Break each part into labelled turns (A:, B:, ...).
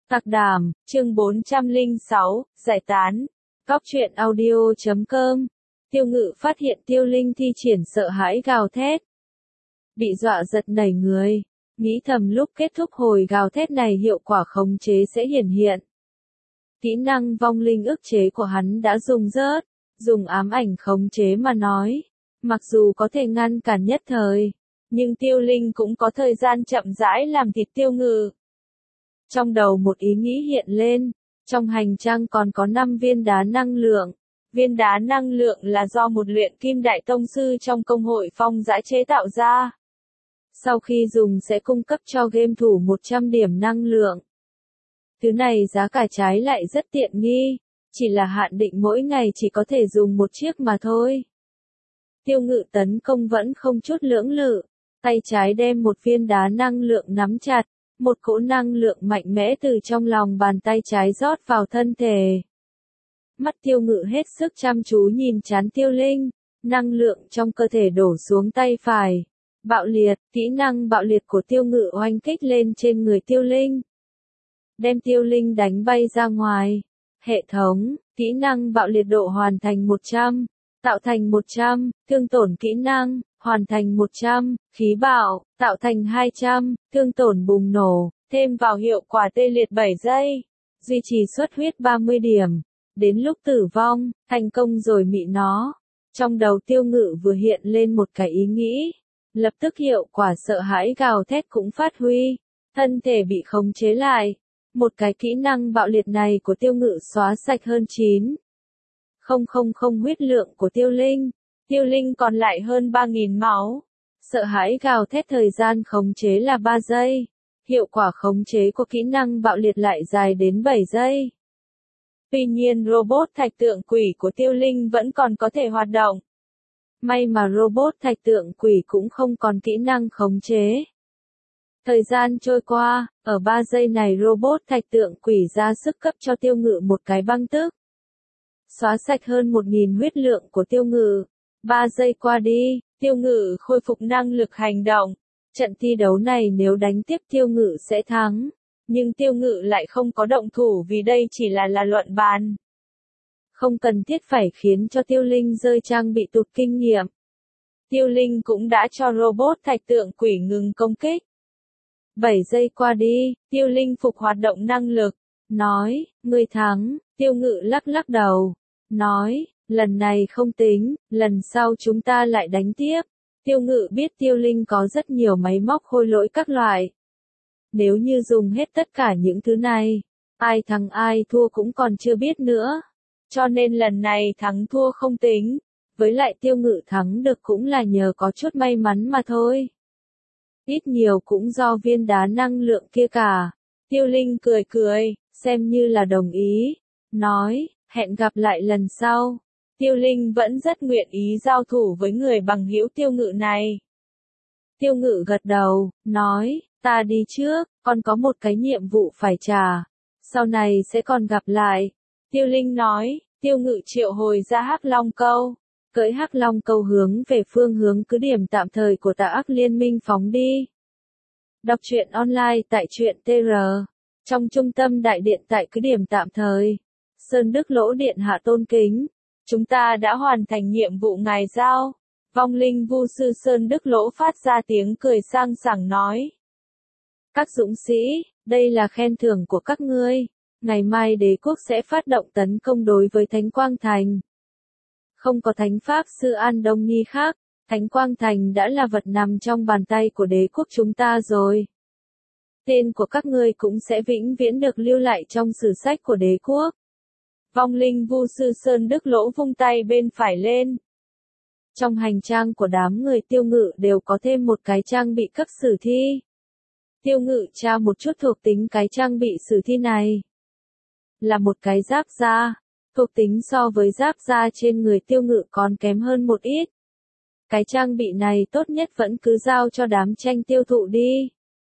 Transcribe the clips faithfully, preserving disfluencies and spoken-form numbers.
A: Tạc Đàm, chương bốn trăm lẻ sáu, giải tán. Góc truyện audio chấm com. Tiêu Ngự phát hiện Tiêu Linh thi triển sợ hãi gào thét. Bị dọa giật nảy người, nghĩ thầm lúc kết thúc hồi gào thét này hiệu quả khống chế sẽ hiển hiện. Kỹ năng vong linh ức chế của hắn đã dùng rớt, dùng ám ảnh khống chế mà nói. Mặc dù có thể ngăn cản nhất thời, nhưng Tiêu Linh cũng có thời gian chậm rãi làm thịt Tiêu Ngự. Trong đầu một ý nghĩ hiện lên, trong hành trang còn có năm viên đá năng lượng. Viên đá năng lượng là do một luyện kim đại tông sư trong công hội Phong Dã chế tạo ra. Sau khi dùng sẽ cung cấp cho game thủ một trăm điểm năng lượng. Thứ này giá cả trái lại rất tiện nghi, chỉ là hạn định mỗi ngày chỉ có thể dùng một chiếc mà thôi. Tiêu Ngự tấn công vẫn không chút lưỡng lự, tay trái đem một viên đá năng lượng nắm chặt. Một cỗ năng lượng mạnh mẽ từ trong lòng bàn tay trái rót vào thân thể. Mắt Tiêu Ngự hết sức chăm chú nhìn trán Tiêu Linh, năng lượng trong cơ thể đổ xuống tay phải. Bạo liệt, kỹ năng bạo liệt của Tiêu Ngự oanh kích lên trên người Tiêu Linh. Đem Tiêu Linh đánh bay ra ngoài. Hệ thống, kỹ năng bạo liệt độ hoàn thành một trăm, tạo thành một trăm, thương tổn kỹ năng. Hoàn thành một trăm, khí bạo, tạo thành hai trăm, thương tổn bùng nổ, thêm vào hiệu quả tê liệt bảy giây, duy trì xuất huyết ba mươi điểm, đến lúc tử vong, thành công rồi mị nó. Trong đầu Tiêu Ngự vừa hiện lên một cái ý nghĩ, lập tức hiệu quả sợ hãi gào thét cũng phát huy, thân thể bị khống chế lại. Một cái kỹ năng bạo liệt này của Tiêu Ngự xóa sạch hơn chín nghìn huyết lượng của Tiêu Linh. Tiêu Linh còn lại hơn ba nghìn máu. Sợ hãi gào thét thời gian khống chế là ba giây. Hiệu quả khống chế của kỹ năng bạo liệt lại dài đến bảy giây. Tuy nhiên robot thạch tượng quỷ của Tiêu Linh vẫn còn có thể hoạt động. May mà robot thạch tượng quỷ cũng không còn kỹ năng khống chế. Thời gian trôi qua, ở ba giây này robot thạch tượng quỷ ra sức cấp cho Tiêu Ngự một cái băng tức. Xóa sạch hơn một nghìn huyết lượng của Tiêu Ngự. ba giây qua đi, Tiêu Ngự khôi phục năng lực hành động. Trận thi đấu này nếu đánh tiếp Tiêu Ngự sẽ thắng. Nhưng Tiêu Ngự lại không có động thủ vì đây chỉ là là luận bàn. Không cần thiết phải khiến cho Tiêu Linh rơi trang bị tụt kinh nghiệm. Tiêu Linh cũng đã cho robot thạch tượng quỷ ngừng công kích. bảy giây qua đi, Tiêu Linh phục hoạt động năng lực. Nói, ngươi thắng, Tiêu Ngự lắc lắc đầu. Nói, lần này không tính, lần sau chúng ta lại đánh tiếp. Tiêu Ngự biết Tiêu Linh có rất nhiều máy móc khôi lỗi các loại. Nếu như dùng hết tất cả những thứ này, ai thắng ai thua cũng còn chưa biết nữa. Cho nên lần này thắng thua không tính. Với lại Tiêu Ngự thắng được cũng là nhờ có chút may mắn mà thôi. Ít nhiều cũng do viên đá năng lượng kia cả. Tiêu Linh cười cười, xem như là đồng ý. Nói, hẹn gặp lại lần sau. Tiêu Linh vẫn rất nguyện ý giao thủ với người bằng hữu Tiêu Ngự này. Tiêu Ngự gật đầu, nói, ta đi trước, còn có một cái nhiệm vụ phải trả. Sau này sẽ còn gặp lại. Tiêu Linh nói, Tiêu Ngự triệu hồi ra Hắc Long Câu. Cưỡi Hắc Long Câu hướng về phương hướng cứ điểm tạm thời của Tà Ác Liên Minh phóng đi. Đọc truyện online tại truyện tê rờ. Trong trung tâm đại điện tại cứ điểm tạm thời. Sơn Đức Lỗ điện hạ tôn kính. Chúng ta đã hoàn thành nhiệm vụ ngài giao. Vong linh vu sư Sơn Đức Lỗ phát ra tiếng cười sang sảng nói. Các dũng sĩ, đây là khen thưởng của các ngươi. Ngày mai đế quốc sẽ phát động tấn công đối với Thánh Quang Thành. Không có thánh pháp sư An Đông Nhi khác, Thánh Quang Thành đã là vật nằm trong bàn tay của đế quốc chúng ta rồi. Tên của các ngươi cũng sẽ vĩnh viễn được lưu lại trong sử sách của đế quốc. Vong linh vu sư Sơn Đức Lỗ vung tay bên phải lên. Trong hành trang của đám người Tiêu Ngự đều có thêm một cái trang bị cấp sử thi. Tiêu Ngự tra một chút thuộc tính cái trang bị sử thi này. Là một cái giáp da. Thuộc tính so với giáp da trên người Tiêu Ngự còn kém hơn một ít. Cái trang bị này tốt nhất vẫn cứ giao cho đám tranh tiêu thụ đi.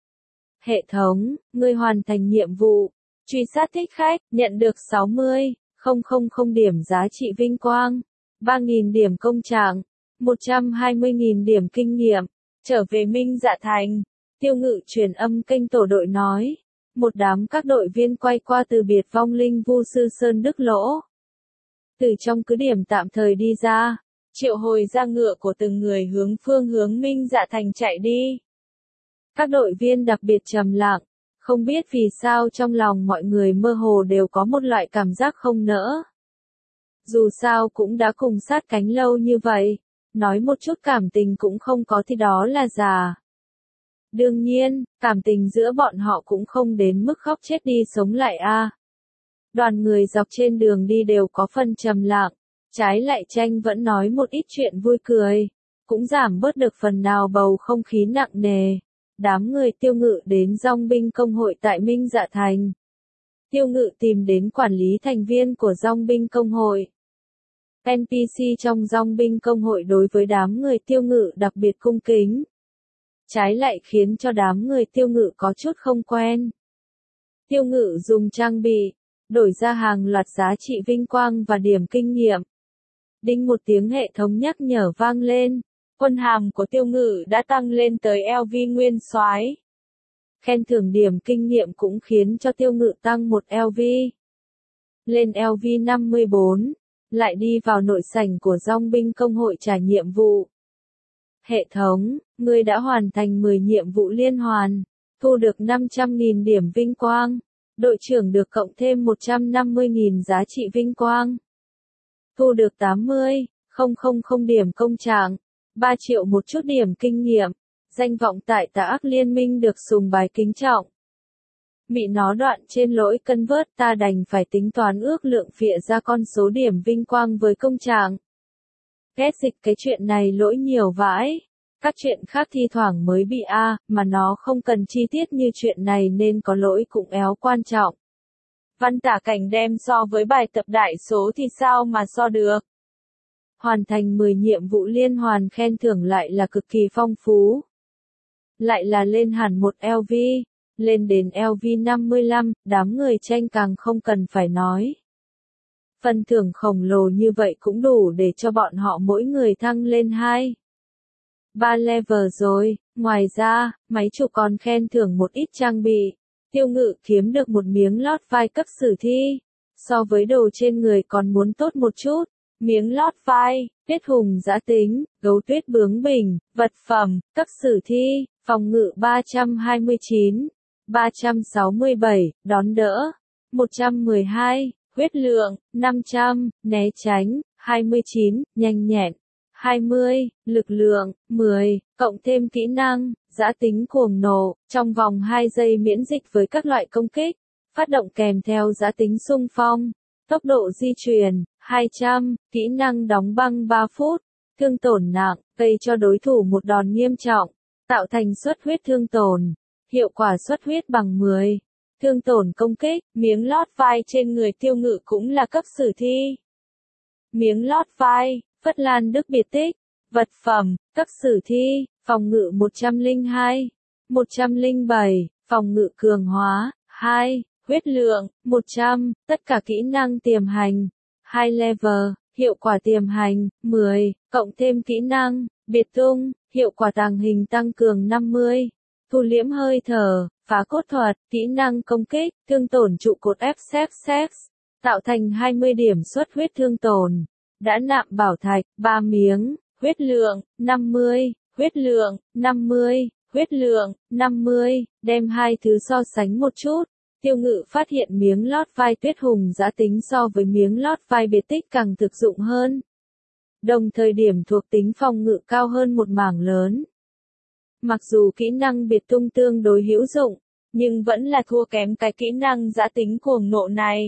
A: Hệ thống, ngươi hoàn thành nhiệm vụ. Truy sát thích khách, nhận được sáu mươi nghìn điểm giá trị vinh quang, ba nghìn điểm công trạng, một trăm hai mươi nghìn điểm kinh nghiệm. Trở về Minh Dạ Thành. Tiêu Ngự truyền âm kênh tổ đội nói. một đám các đội viên quay qua từ biệt vong linh Vu Sư Sơn Đức Lỗ. Từ trong cứ điểm tạm thời đi ra, triệu hồi ra ngựa của từng người hướng phương hướng Minh Dạ Thành chạy đi. Các đội viên đặc biệt trầm lặng, không biết vì sao trong lòng mọi người mơ hồ đều có một loại cảm giác không nỡ. Dù sao cũng đã cùng sát cánh lâu như vậy, nói một chút cảm tình cũng không có thì đó là già. Đương nhiên, cảm tình giữa bọn họ cũng không đến mức khóc chết đi sống lại a. Đoàn người dọc trên đường đi đều có phần trầm lặng, trái lại Tranh vẫn nói một ít chuyện vui cười, cũng giảm bớt được phần nào bầu không khí nặng nề. Đám người Tiêu Ngự đến Dong binh công hội tại Minh Dạ Thành. Tiêu Ngự tìm đến quản lý thành viên của Dong binh công hội. en pê xê trong Dong binh công hội đối với đám người Tiêu Ngự đặc biệt cung kính. Trái lại khiến cho đám người Tiêu Ngự có chút không quen. Tiêu Ngự dùng trang bị, đổi ra hàng loạt giá trị vinh quang và điểm kinh nghiệm. Đinh một tiếng hệ thống nhắc nhở vang lên. Quân hàm của Tiêu Ngự đã tăng lên tới lờ vê nguyên soái. Khen thưởng điểm kinh nghiệm cũng khiến cho Tiêu Ngự tăng một lờ vê. Lên lờ vê năm mươi bốn, lại đi vào nội sảnh của Dong binh công hội trả nhiệm vụ. Hệ thống, ngươi đã hoàn thành mười nhiệm vụ liên hoàn, thu được năm trăm nghìn điểm vinh quang. Đội trưởng được cộng thêm một trăm năm mươi nghìn giá trị vinh quang. Thu được tám mươi nghìn điểm công trạng. ba triệu một chút điểm kinh nghiệm, danh vọng tại Tà Ác Liên minh được sùng bái kính trọng. Mị nó đoạn trên lỗi cân vớt ta đành phải tính toán ước lượng phịa ra con số điểm vinh quang với công trạng. Ghét dịch cái chuyện này lỗi nhiều vãi. Các chuyện khác thi thoảng mới bị a, mà nó không cần chi tiết như chuyện này nên có lỗi cũng éo quan trọng. Văn tả cảnh đem so với bài tập đại số thì sao mà so được. Hoàn thành mười nhiệm vụ liên hoàn khen thưởng lại là cực kỳ phong phú. Lại là lên hẳn một lờ vê, lên đến lờ vê năm mươi lăm, đám người Tranh càng không cần phải nói. Phần thưởng khổng lồ như vậy cũng đủ để cho bọn họ mỗi người thăng lên hai, ba level rồi. Ngoài ra, máy chủ còn khen thưởng một ít trang bị. Tiêu Ngự kiếm được một miếng lót vai cấp sử thi. So với đồ trên người còn muốn tốt một chút. Miếng lót vai, tuyết hùng dã tính, gấu tuyết bướng bỉnh, vật phẩm, cấp sử thi, phòng ngự ba trăm hai mươi chín, ba trăm sáu mươi bảy, đón đỡ, một trăm mười hai, huyết lượng, năm trăm, né tránh, hai mươi chín, nhanh nhẹn, hai mươi, lực lượng, mười, cộng thêm kỹ năng, dã tính cuồng nộ, trong vòng hai giây miễn dịch với các loại công kích, phát động kèm theo dã tính xung phong, tốc độ di chuyển, hai trăm, kỹ năng đóng băng ba phút, thương tổn nặng, gây cho đối thủ một đòn nghiêm trọng, tạo thành suất huyết thương tổn, hiệu quả suất huyết bằng mười, thương tổn công kích, miếng lót vai trên người Tiêu Ngự cũng là cấp sử thi. Miếng lót vai, Phất Lan Đức biệt tích, vật phẩm, cấp sử thi, phòng ngự một trăm lẻ hai, một trăm lẻ bảy, phòng ngự cường hóa, hai, huyết lượng, một trăm, tất cả kỹ năng tiềm hành, hai level, hiệu quả tiềm hành, mười, cộng thêm kỹ năng, biệt tung, hiệu quả tàng hình tăng cường năm mươi, thu liễm hơi thở, phá cốt thuật, kỹ năng công kích, thương tổn trụ cột ép xê ép, tạo thành hai mươi điểm suất huyết thương tổn, đã nạm bảo thạch, ba miếng, huyết lượng, năm mươi, huyết lượng, năm mươi, huyết lượng, năm mươi, đem hai thứ so sánh một chút. Tiêu Ngự phát hiện miếng lót vai tuyết hùng dã tính so với miếng lót vai biệt tích càng thực dụng hơn. Đồng thời điểm thuộc tính phòng ngự cao hơn một mảng lớn. Mặc dù kỹ năng biệt tung tương đối hữu dụng, nhưng vẫn là thua kém cái kỹ năng dã tính cuồng nộ này.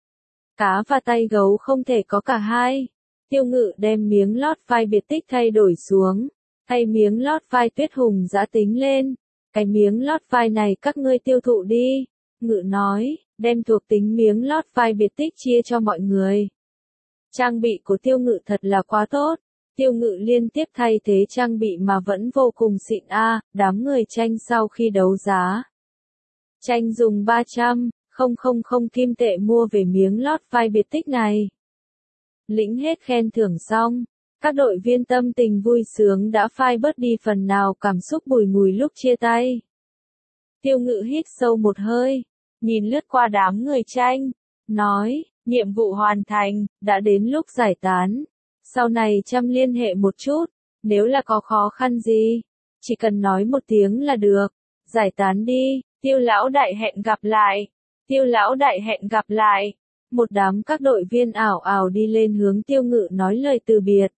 A: Cá và tay gấu không thể có cả hai. Tiêu Ngự đem miếng lót vai biệt tích thay đổi xuống, thay miếng lót vai tuyết hùng dã tính lên. Cái miếng lót vai này các ngươi tiêu thụ đi. Ngự nói, đem thuộc tính miếng lót vai biệt tích chia cho mọi người. Trang bị của Tiêu Ngự thật là quá tốt. Tiêu Ngự liên tiếp thay thế trang bị mà vẫn vô cùng xịn a, đám người Tranh sau khi đấu giá. Tranh dùng ba trăm nghìn kim tệ mua về miếng lót vai biệt tích này. Lĩnh hết khen thưởng xong, các đội viên tâm tình vui sướng đã phai bớt đi phần nào cảm xúc bùi ngùi lúc chia tay. Tiêu Ngự hít sâu một hơi, nhìn lướt qua đám người tranh, nói, nhiệm vụ hoàn thành, đã đến lúc giải tán. Sau này chăm liên hệ một chút, nếu là có khó khăn gì, chỉ cần nói một tiếng là được. Giải tán đi, Tiêu lão đại hẹn gặp lại. Tiêu lão đại hẹn gặp lại. Một đám các đội viên ảo ảo đi lên hướng Tiêu Ngự nói lời từ biệt.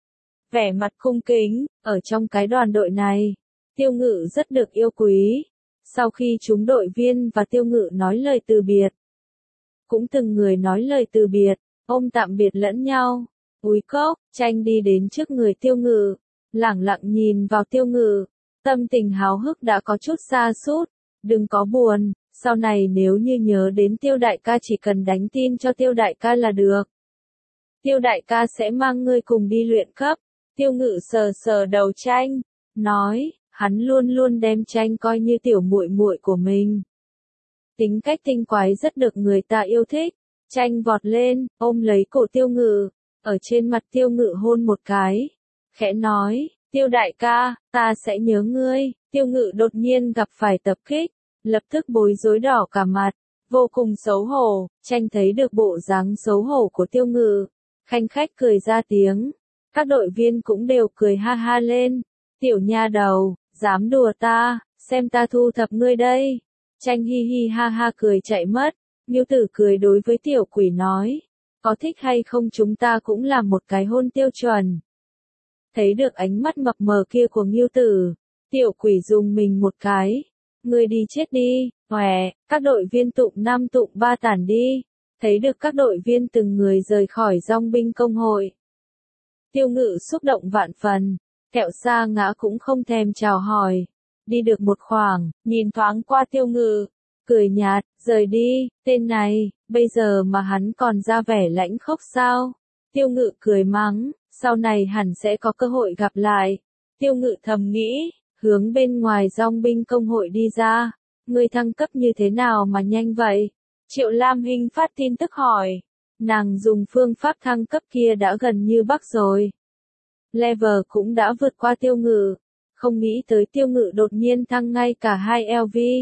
A: Vẻ mặt cung kính, ở trong cái đoàn đội này, Tiêu Ngự rất được yêu quý. Sau khi chúng đội viên và Tiêu Ngự nói lời từ biệt, cũng từng người nói lời từ biệt, ôm tạm biệt lẫn nhau. Úi cốc, tranh đi đến trước người Tiêu Ngự, lẳng lặng nhìn vào Tiêu Ngự, tâm tình háo hức đã có chút sa sút. Đừng có buồn, sau này nếu như nhớ đến Tiêu đại ca chỉ cần đánh tin cho Tiêu đại ca là được. Tiêu đại ca sẽ mang ngươi cùng đi luyện cấp. Tiêu Ngự sờ sờ đầu tranh, nói, hắn luôn luôn đem tranh coi như tiểu muội muội của mình. Tính cách tinh quái rất được người ta yêu thích. Tranh vọt lên, ôm lấy cổ Tiêu Ngự, ở trên mặt Tiêu Ngự hôn một cái, khẽ nói, Tiêu đại ca, ta sẽ nhớ ngươi. Tiêu Ngự đột nhiên gặp phải tập kích, lập tức bối rối đỏ cả mặt, vô cùng xấu hổ. Tranh thấy được bộ dáng xấu hổ của Tiêu Ngự, khanh khách cười ra tiếng. Các đội viên cũng đều cười ha ha lên. Tiểu nha đầu, dám đùa ta, xem ta thu thập ngươi đây. Tranh hi hi ha ha cười chạy mất. Ngưu Tử cười đối với tiểu quỷ nói, có thích hay không chúng ta cũng làm một cái hôn tiêu chuẩn. Thấy được ánh mắt mập mờ kia của Ngưu Tử, tiểu quỷ dùng mình một cái. Ngươi đi chết đi, hòe, các đội viên tụng năm tụng ba tản đi. Thấy được các đội viên từng người rời khỏi dòng binh công hội. Tiêu Ngự xúc động vạn phần, kẹo xa ngã cũng không thèm chào hỏi. Đi được một khoảng, nhìn thoáng qua Tiêu Ngự, cười nhạt, rời đi. Tên này, bây giờ mà hắn còn ra vẻ lãnh khốc sao? Tiêu Ngự cười mắng, sau này hẳn sẽ có cơ hội gặp lại. Tiêu Ngự thầm nghĩ, hướng bên ngoài dòng binh công hội đi ra. Ngươi thăng cấp như thế nào mà nhanh vậy? Triệu Lam Hinh phát tin tức hỏi. Nàng dùng phương pháp thăng cấp kia đã gần như bắc rồi. Level cũng đã vượt qua Tiêu Ngự. Không nghĩ tới Tiêu Ngự đột nhiên thăng ngay cả hai lv.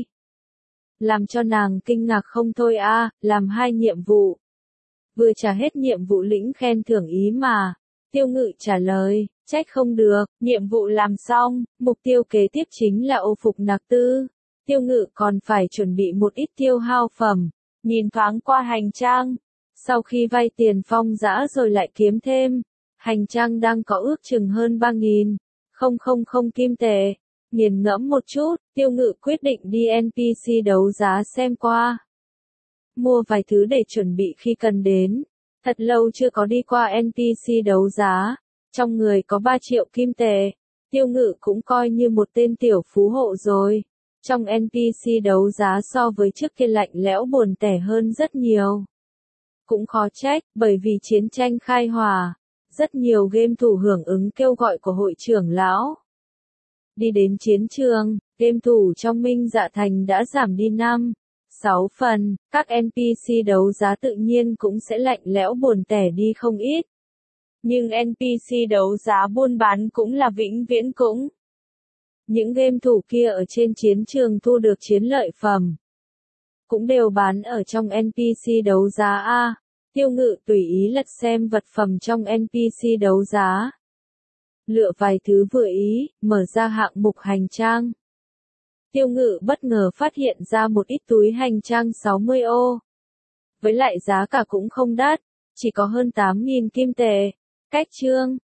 A: Làm cho nàng kinh ngạc không thôi a, à, làm hai nhiệm vụ. Vừa trả hết nhiệm vụ lĩnh khen thưởng ý mà. Tiêu Ngự trả lời, trách không được, nhiệm vụ làm xong, mục tiêu kế tiếp chính là ô phục nạc tư. Tiêu Ngự còn phải chuẩn bị một ít tiêu hao phẩm. Nhìn thoáng qua hành trang. Sau khi vay tiền Phong Dã rồi lại kiếm thêm, hành trang đang có ước chừng hơn ba nghìn không không không kim tệ. Nghiền ngẫm một chút, Tiêu Ngự quyết định đi en pê xê đấu giá xem qua. Mua vài thứ để chuẩn bị khi cần đến. Thật lâu chưa có đi qua en pê xê đấu giá. Trong người có ba triệu kim tệ. Tiêu Ngự cũng coi như một tên tiểu phú hộ rồi. Trong en pê xê đấu giá so với trước kia lạnh lẽo buồn tẻ hơn rất nhiều. Cũng khó trách, bởi vì chiến tranh khai hỏa. Rất nhiều game thủ hưởng ứng kêu gọi của hội trưởng lão. Đi đến chiến trường, game thủ trong Minh Dạ Thành đã giảm đi năm, sáu phần, các en pê xê đấu giá tự nhiên cũng sẽ lạnh lẽo buồn tẻ đi không ít. Nhưng en pê xê đấu giá buôn bán cũng là vĩnh viễn cũng. Những game thủ kia ở trên chiến trường thu được chiến lợi phẩm, cũng đều bán ở trong en pê xê đấu giá A. Tiêu Ngự tùy ý lật xem vật phẩm trong en pê xê đấu giá. Lựa vài thứ vừa ý, mở ra hạng mục hành trang. Tiêu Ngự bất ngờ phát hiện ra một ít túi hành trang sáu mươi ô. Với lại giá cả cũng không đắt, chỉ có hơn tám nghìn kim tệ. Cách chương